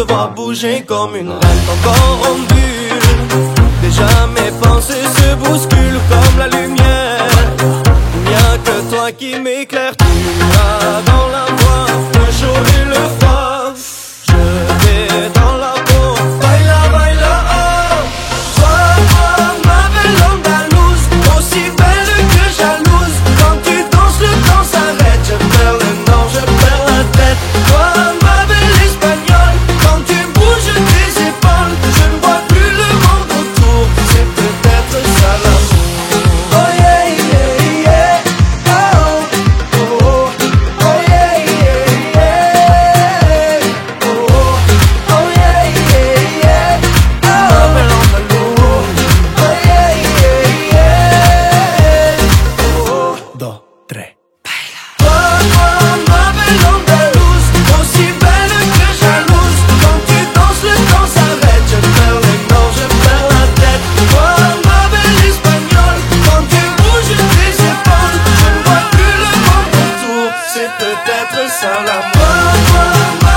vois bouger comme une reine encore en bulle. Déjà mes pensées se bousculent comme la lumière. Il n'y a que toi qui m'éclaire. Tu as dans la voix le chaud et le froid. Je vais dans la peau. Baila, baila, oh. Toi, ma belle andalouse, aussi belle que jalouse. Quand tu danses, le temps s'arrête. Je perds le nord, je perds la tête. Toi, ma belle espagnole, quand tu bouges tes épaules, je ne vois plus le monde autour. C'est peut-être ça l'amour. Oh yeah, yeah, yeah. Oh, oh, oh. Oh yeah, yeah, yeah. Oh, oh, oh yeah, yeah, yeah. Ma belle andalouse. Oh yeah, yeah, yeah. Oh, dos, tres. Toi, ma belle andalouse, aussi belle que jalouse. Quand tu danses, le temps s'arrête. Je perds les noms, je perds la tête. Toi, ma belle espagnole, quand tu bouges tes épaules, je ne vois plus le monde autour. C'est peut-être ça l'amour. Toi, ma